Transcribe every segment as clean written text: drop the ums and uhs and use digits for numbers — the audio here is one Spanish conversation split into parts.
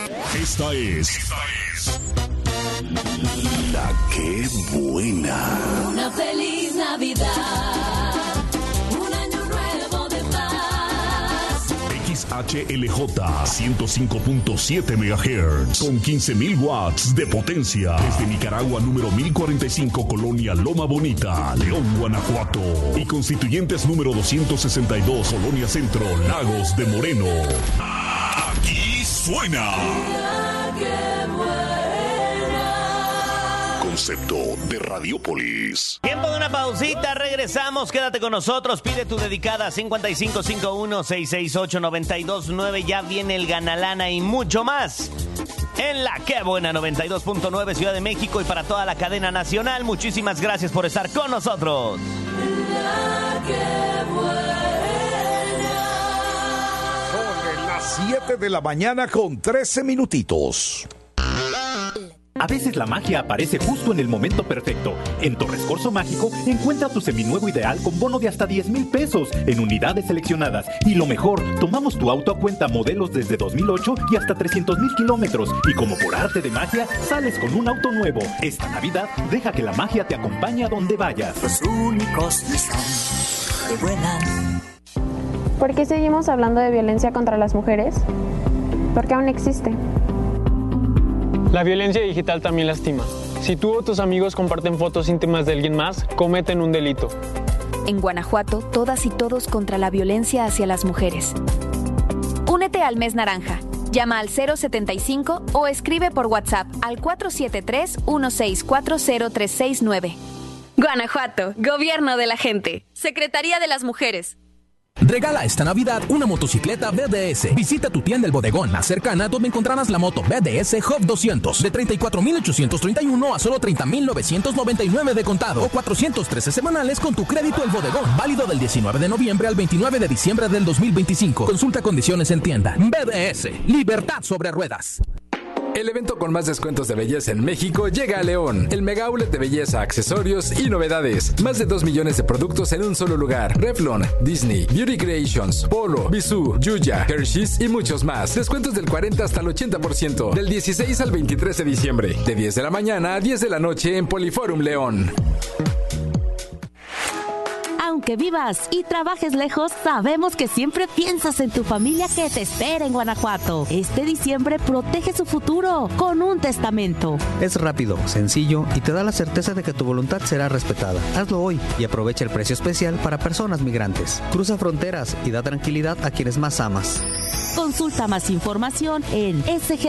Esta es La Que Buena. Una feliz Navidad, un año nuevo de paz. XHLJ 105.7 MHz con 15.000 watts de potencia. Desde Nicaragua número 1045, Colonia Loma Bonita, León, Guanajuato. Y Constituyentes número 262, Colonia Centro, Lagos de Moreno. Aquí suena La Que Buena. Concepto de Radiopolis. Tiempo de una pausita, regresamos, quédate con nosotros, pide tu dedicada 5551-668-929, ya viene el Ganalana y mucho más en La Que Buena 92.9 Ciudad de México y para toda la cadena nacional. Muchísimas gracias por estar con nosotros. La Que Buena. Son las 7 de la mañana con 13 minutitos. A veces la magia aparece justo en el momento perfecto. En Torres Corso Mágico encuentra tu seminuevo ideal con bono de hasta 10,000 pesos en unidades seleccionadas. Y lo mejor, tomamos tu auto a cuenta modelos desde 2008 y hasta 300,000 kilómetros. Y como por arte de magia, sales con un auto nuevo. Esta Navidad, deja que la magia te acompañe a donde vayas. Los únicos que vuelan. ¿Por qué seguimos hablando de violencia contra las mujeres? Porque aún existe. La violencia digital también lastima. Si tú o tus amigos comparten fotos íntimas de alguien más, cometen un delito. En Guanajuato, todas y todos contra la violencia hacia las mujeres. Únete al Mes Naranja. Llama al 075 o escribe por WhatsApp al 473-1640369. Guanajuato, Gobierno de la Gente. Secretaría de las Mujeres. Regala esta Navidad una motocicleta BDS. Visita tu tienda El Bodegón más cercana donde encontrarás la moto BDS Hub 200 de 34,831 a solo 30,999 de contado o 413 semanales con tu crédito El Bodegón. Válido del 19 de noviembre al 29 de diciembre del 2025. Consulta condiciones en tienda. BDS. Libertad sobre ruedas. El evento con más descuentos de belleza en México llega a León. El mega outlet de belleza, accesorios y novedades. Más de 2 millones de productos en un solo lugar. Revlon, Disney, Beauty Creations, Polo, Bisú, Yuya, Hershey's y muchos más. Descuentos del 40 hasta el 80%. Del 16 al 23 de diciembre. De 10 de la mañana a 10 de la noche en Poliforum León. Aunque vivas y trabajes lejos, sabemos que siempre piensas en tu familia que te espera en Guanajuato. Este diciembre protege su futuro con un testamento. Es rápido, sencillo y te da la certeza de que tu voluntad será respetada. Hazlo hoy y aprovecha el precio especial para personas migrantes. Cruza fronteras y da tranquilidad a quienes más amas. Consulta más información en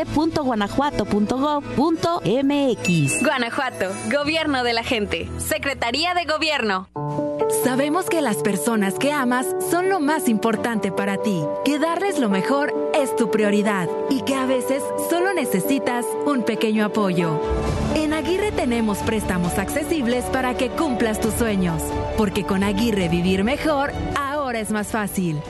sg.guanajuato.gov.mx. Guanajuato, Gobierno de la Gente. Secretaría de Gobierno. Sabemos que las personas que amas son lo más importante para ti, que darles lo mejor es tu prioridad y que a veces solo necesitas un pequeño apoyo. En Aguirre tenemos préstamos accesibles para que cumplas tus sueños, porque con Aguirre vivir mejor ahora es más fácil.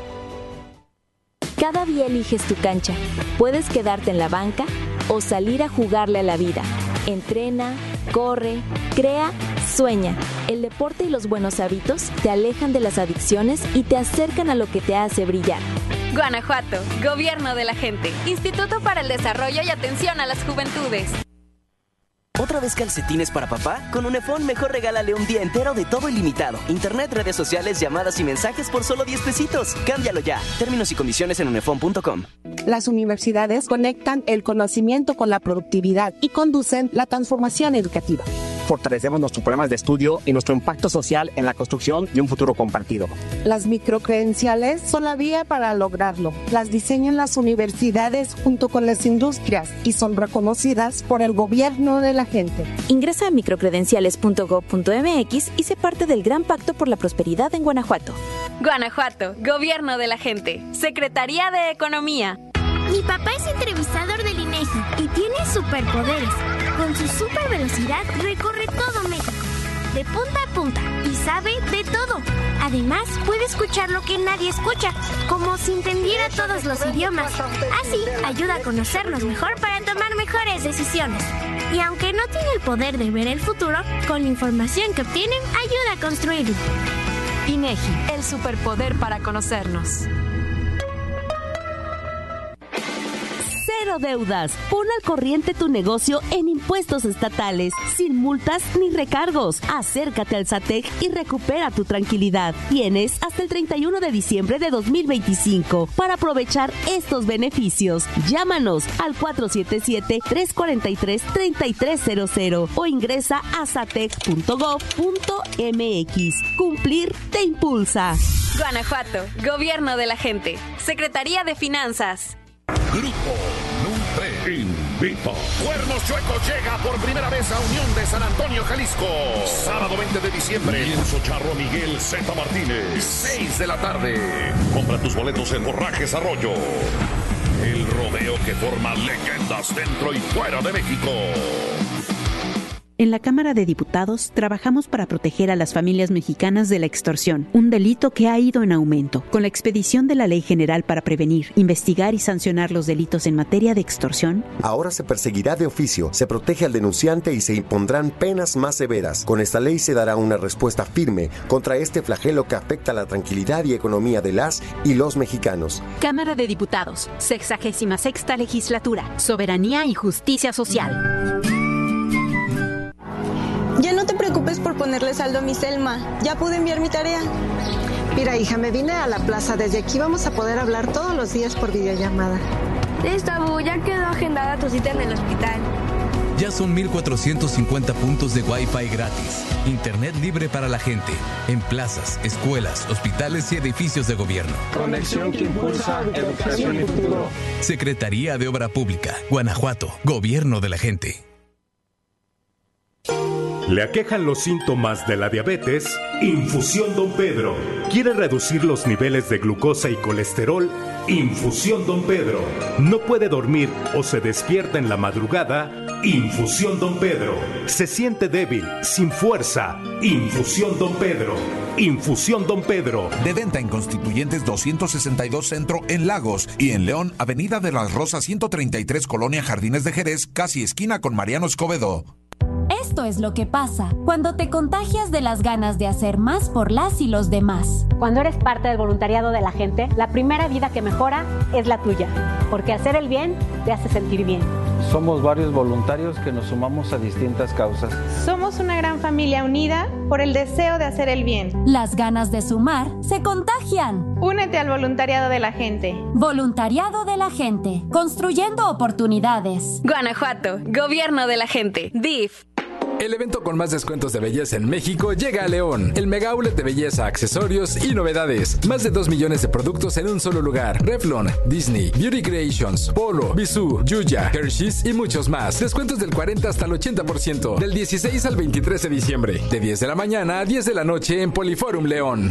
Cada día eliges tu cancha. Puedes quedarte en la banca o salir a jugarle a la vida. Entrena, corre, crea, sueña. El deporte y los buenos hábitos te alejan de las adicciones y te acercan a lo que te hace brillar. Guanajuato, Gobierno de la Gente. Instituto para el Desarrollo y Atención a las Juventudes. ¿Otra vez calcetines para papá? Con Unefón mejor regálale un día entero de todo ilimitado. Internet, redes sociales, llamadas y mensajes por solo 10 pesitos. Cámbialo ya. Términos y condiciones en unefón.com. Las universidades conectan el conocimiento con la productividad y conducen la transformación educativa. Fortalecemos nuestros programas de estudio y nuestro impacto social en la construcción de un futuro compartido. Las microcredenciales son la vía para lograrlo. Las diseñan las universidades junto con las industrias y son reconocidas por el Gobierno de la Gente. Ingresa a microcredenciales.gov.mx y sé parte del Gran Pacto por la Prosperidad en Guanajuato. Guanajuato, Gobierno de la Gente. Secretaría de Economía. Mi papá es entrevistador del INEGI y tiene superpoderes. Con su super velocidad recorre todo México, de punta a punta, y sabe de todo. Además, puede escuchar lo que nadie escucha, como si entendiera todos los idiomas. Así, ayuda a conocernos mejor para tomar mejores decisiones. Y aunque no tiene el poder de ver el futuro, con la información que obtiene, ayuda a construirlo. INEGI, el superpoder para conocernos. cero deudas. Pon al corriente tu negocio en impuestos estatales, sin multas ni recargos. Acércate al SATEC y recupera tu tranquilidad. Tienes hasta el 31 de diciembre de 2025 para aprovechar estos beneficios. Llámanos al 477-343-3300 o ingresa a satec.gov.mx. Cumplir te impulsa. Guanajuato, Gobierno de la Gente, Secretaría de Finanzas. Grupo Nutre invita. Cuernos Chuecos llega por primera vez a Unión de San Antonio, Jalisco. Sábado 20 de diciembre. Lienzo Charro Miguel Z. Martínez. 6 de la tarde. Compra tus boletos en Borrajes Arroyo. El rodeo que forma leyendas dentro y fuera de México. En la Cámara de Diputados trabajamos para proteger a las familias mexicanas de la extorsión, un delito que ha ido en aumento. Con la expedición de la Ley General para prevenir, investigar y sancionar los delitos en materia de extorsión, ahora se perseguirá de oficio, se protege al denunciante y se impondrán penas más severas. Con esta ley se dará una respuesta firme contra este flagelo que afecta la tranquilidad y economía de las y los mexicanos. Cámara de Diputados, 66ª Legislatura, Soberanía y Justicia Social. Ya no te preocupes por ponerle saldo a mi Selma. Ya pude enviar mi tarea. Mira, hija, me vine a la plaza. Desde aquí vamos a poder hablar todos los días por videollamada. Listo, Abu, ya quedó agendada tu cita en el hospital. Ya son 1,450 puntos de Wi-Fi gratis. Internet libre para la gente. En plazas, escuelas, hospitales y edificios de gobierno. Conexión que impulsa educación y futuro. Secretaría de Obra Pública, Guanajuato, Gobierno de la Gente. ¿Le aquejan los síntomas de la diabetes? Infusión Don Pedro. ¿Quiere reducir los niveles de glucosa y colesterol? Infusión Don Pedro. ¿No puede dormir o se despierta en la madrugada? Infusión Don Pedro. ¿Se siente débil, sin fuerza? Infusión Don Pedro. Infusión Don Pedro. De venta en Constituyentes 262 Centro en Lagos y en León, Avenida de las Rosas 133, Colonia Jardines de Jerez, casi esquina con Mariano Escobedo. Esto es lo que pasa cuando te contagias de las ganas de hacer más por las y los demás. Cuando eres parte del voluntariado de la gente, la primera vida que mejora es la tuya, porque hacer el bien te hace sentir bien. Somos varios voluntarios que nos sumamos a distintas causas. Somos una gran familia unida por el deseo de hacer el bien. Las ganas de sumar se contagian. Únete al voluntariado de la gente. Voluntariado de la gente, construyendo oportunidades. Guanajuato, Gobierno de la Gente, DIF. El evento con más descuentos de belleza en México llega a León. El mega outlet de belleza, accesorios y novedades. Más de 2 millones de productos en un solo lugar. Revlon, Disney, Beauty Creations, Polo, Bisú, Yuya, Hershey's y muchos más. Descuentos del 40 hasta el 80%. Del 16 al 23 de diciembre. De 10 de la mañana a 10 de la noche en Poliforum León.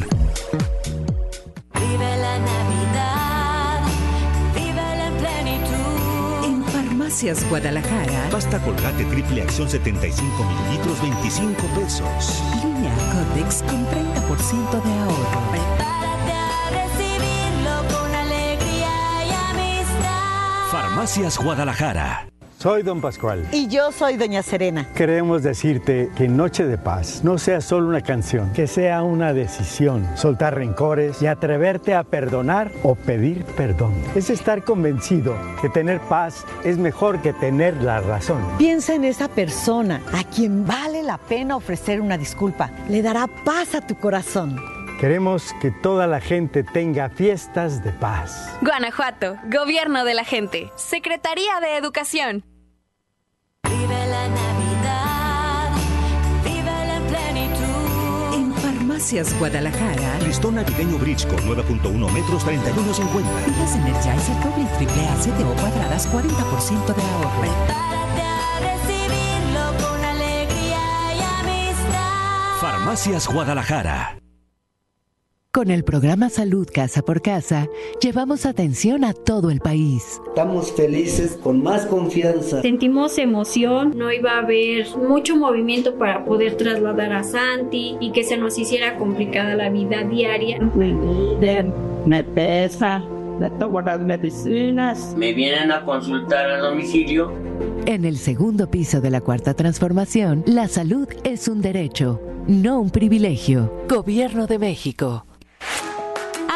Vive la Navidad, vívela en plenitud. En Farmacias Guadalajara, pasta Colgate triple acción 75 mililitros, 25 pesos. Línea Cotex con 30% de ahorro. Prepárate a recibirlo con alegría y amistad. Farmacias Guadalajara. Soy Don Pascual. Y yo soy Doña Serena. Queremos decirte que Noche de Paz no sea solo una canción, que sea una decisión. Soltar rencores y atreverte a perdonar o pedir perdón. Es estar convencido que tener paz es mejor que tener la razón. Piensa en esa persona a quien vale la pena ofrecer una disculpa. Le dará paz a tu corazón. Queremos que toda la gente tenga fiestas de paz. Guanajuato, Gobierno de la Gente, Secretaría de Educación. Vive la Navidad, vívela en plenitud. En Farmacias Guadalajara, Listón navideño Bridgecon 9.1 metros 31.50. Pilas Energizer doble y triple A CTO cuadradas 40% de ahorro. Prepárate a recibirlo con alegría y amistad. Farmacias Guadalajara. Con el programa Salud Casa por Casa, llevamos atención a todo el país. Estamos felices, con más confianza. Sentimos emoción, no iba a haber mucho movimiento para poder trasladar a Santi y que se nos hiciera complicada la vida diaria. Me pesa, le tomo las medicinas. Me vienen a consultar a domicilio. En el segundo piso de la Cuarta Transformación, la salud es un derecho, no un privilegio. Gobierno de México.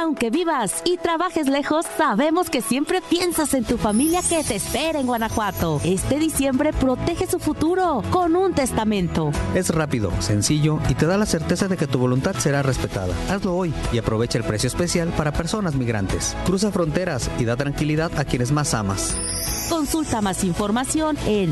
Aunque vivas y trabajes lejos, sabemos que siempre piensas en tu familia que te espera en Guanajuato. Este diciembre protege su futuro con un testamento. Es rápido, sencillo y te da la certeza de que tu voluntad será respetada. Hazlo hoy y aprovecha el precio especial para personas migrantes. Cruza fronteras y da tranquilidad a quienes más amas. Consulta más información en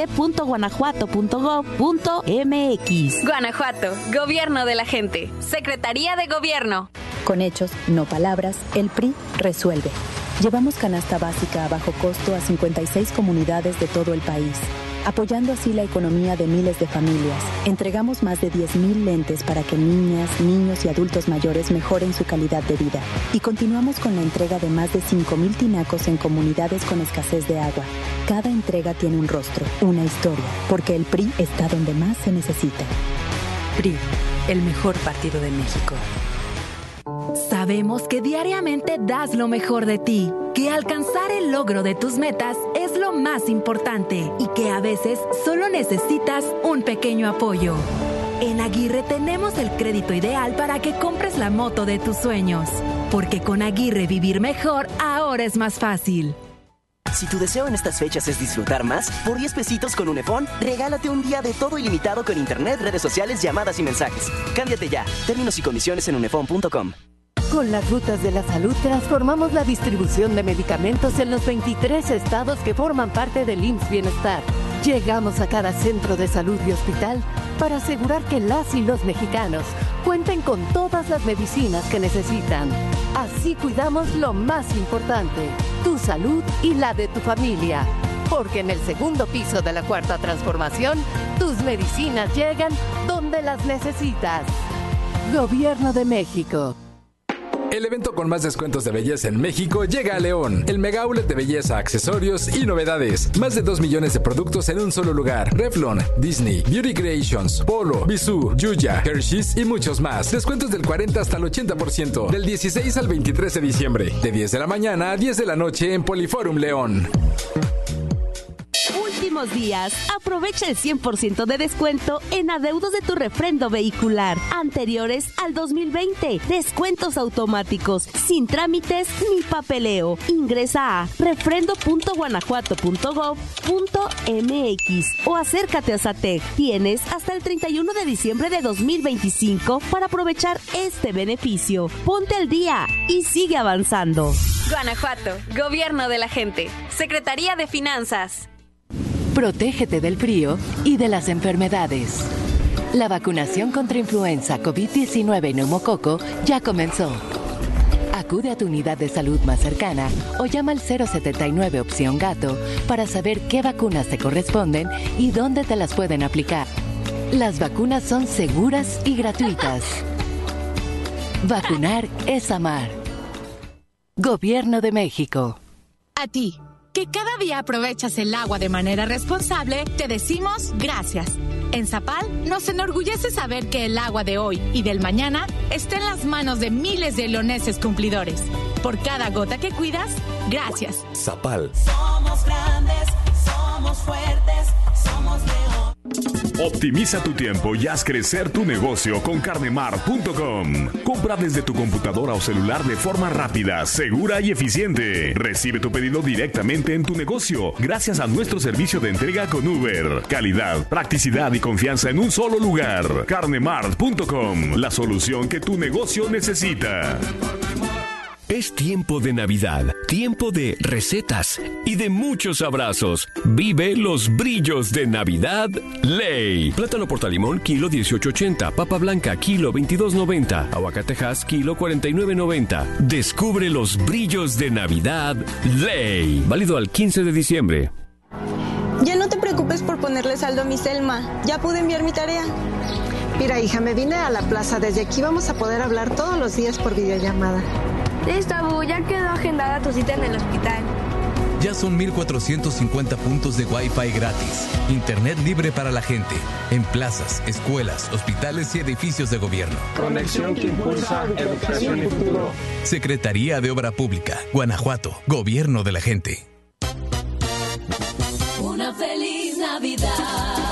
sg.guanajuato.gov.mx. Guanajuato, Gobierno de la gente. Secretaría de Gobierno. Con hechos, no palabras, el PRI resuelve. Llevamos canasta básica a bajo costo a 56 comunidades de todo el país, apoyando así la economía de miles de familias. Entregamos más de 10,000 lentes para que niñas, niños y adultos mayores mejoren su calidad de vida. Y continuamos con la entrega de más de 5,000 tinacos en comunidades con escasez de agua. Cada entrega tiene un rostro, una historia, porque el PRI está donde más se necesita. PRI, el mejor partido de México. Sabemos que diariamente das lo mejor de ti, que alcanzar el logro de tus metas es lo más importante y que a veces solo necesitas un pequeño apoyo. En Aguirre tenemos el crédito ideal para que compres la moto de tus sueños, porque con Aguirre vivir mejor ahora es más fácil. Si tu deseo en estas fechas es disfrutar más, por 10 pesitos con Unifón, regálate un día de todo ilimitado con internet, redes sociales, llamadas y mensajes. Cámbiate ya. Términos y condiciones en unifón.com. Con las rutas de la salud transformamos la distribución de medicamentos en los 23 estados que forman parte del IMSS Bienestar. Llegamos a cada centro de salud y hospital para asegurar que las y los mexicanos cuenten con todas las medicinas que necesitan. Así cuidamos lo más importante, tu salud y la de tu familia. Porque en el segundo piso de la Cuarta Transformación, tus medicinas llegan donde las necesitas. Gobierno de México. El evento con más descuentos de belleza en México llega a León. El mega outlet de belleza, accesorios y novedades. Más de 2 millones de productos en un solo lugar. Revlon, Disney, Beauty Creations, Polo, Bisú, Yuya, Hershey's y muchos más. Descuentos del 40 hasta el 80%. Del 16 al 23 de diciembre. De 10 de la mañana a 10 de la noche en Poliforum León. Últimos días, aprovecha el 100% de descuento en adeudos de tu refrendo vehicular anteriores al 2020. Descuentos automáticos, sin trámites ni papeleo. Ingresa a refrendo.guanajuato.gov.mx o acércate a SATEC. Tienes hasta el 31 de diciembre de 2025 para aprovechar este beneficio. Ponte al día y sigue avanzando. Guanajuato, Gobierno de la gente. Secretaría de Finanzas. Protégete del frío y de las enfermedades. La vacunación contra influenza, COVID-19 y neumococo ya comenzó. Acude a tu unidad de salud más cercana o llama al 079 opción gato para saber qué vacunas te corresponden y dónde te las pueden aplicar. Las vacunas son seguras y gratuitas. Vacunar es amar. Gobierno de México. A ti, que cada día aprovechas el agua de manera responsable, te decimos gracias. En Zapal nos enorgullece saber que el agua de hoy y del mañana está en las manos de miles de leoneses cumplidores. Por cada gota que cuidas, gracias. Zapal. Somos grandes, somos fuertes, somos León. Optimiza tu tiempo y haz crecer tu negocio con carnemart.com. Compra desde tu computadora o celular de forma rápida, segura y eficiente. Recibe tu pedido directamente en tu negocio gracias a nuestro servicio de entrega con Uber. Calidad, practicidad y confianza en un solo lugar. carnemart.com, la solución que tu negocio necesita. Es tiempo de Navidad, tiempo de recetas y de muchos abrazos. Vive los brillos de Navidad Ley. Plátano portalimón, kilo 18.80. Papa blanca, kilo 22.90. Aguacatejas, kilo 49.90. Descubre los brillos de Navidad Ley. Válido al 15 de diciembre. Ya no te preocupes por ponerle saldo a mi Selma. Ya pude enviar mi tarea. Mira, hija, me vine a la plaza. Desde aquí vamos a poder hablar todos los días por videollamada. Listo, Abu, ya quedó agendada tu cita en el hospital. Ya son 1,450 puntos de Wi-Fi gratis. Internet libre para la gente. En plazas, escuelas, hospitales y edificios de gobierno. Conexión que impulsa educación y futuro. Secretaría de Obra Pública, Guanajuato, Gobierno de la gente. Una feliz Navidad.